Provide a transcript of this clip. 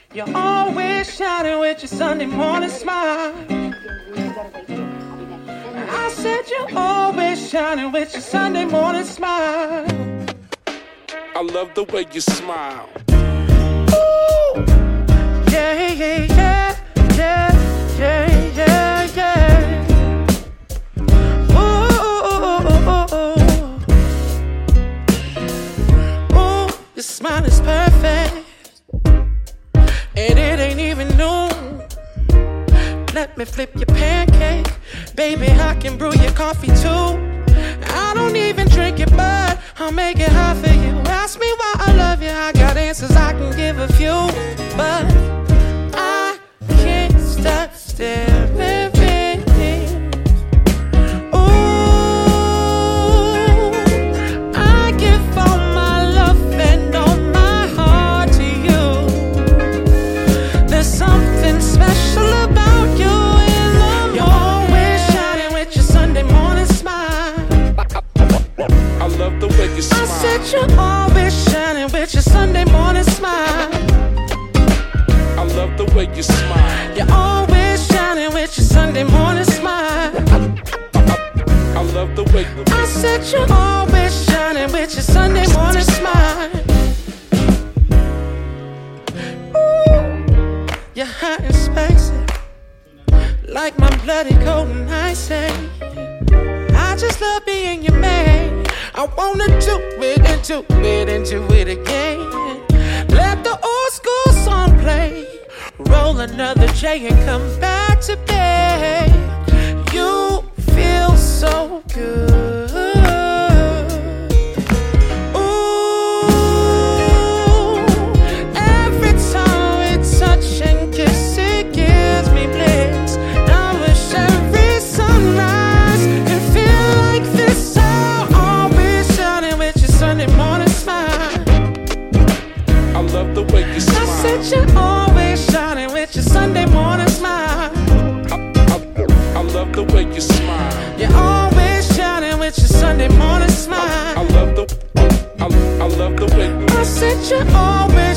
You're always shining with your Sunday morning smile. I said you're always shining with your Sunday morning smile. I love the way you smile. Ooh, yeah, yeah, yeah, yeah, yeah, yeah, yeah. Ooh, your smile is perfect, and it ain't even noon. Let me flip your pancake, baby, I can brew your coffee too. I don't even drink it, but I'll make it hot for you. Ask me why I love you, I got answers, I can give a few. But I can't stop staring at you. Ooh, I give all my love and all my heart to you. There's something special about you in the morning. You're always shining with your Sunday morning smile. I love the way you smile. I said you're always shining with your Sunday morning smile. I love the way you smile. You're always shining with your Sunday morning smile. I love the way you I said you're always shining with your Sunday morning smile. Ooh, you're hot and spicy, like my bloody cold and icy. I just love being your man. I wanna do it and do it and do it again. Let the old school song play, roll another J and come back to bed. You feel so good. Ooh, every time we touch and kiss, it gives me bliss. I wish every sunrise can feel like this. I'll always shining with your Sunday morning smile. I love the way you smile. I said you're always shining with your Sunday morning smile. I love the way you smile. You're always shining with your Sunday morning smile. I love the way I said you're always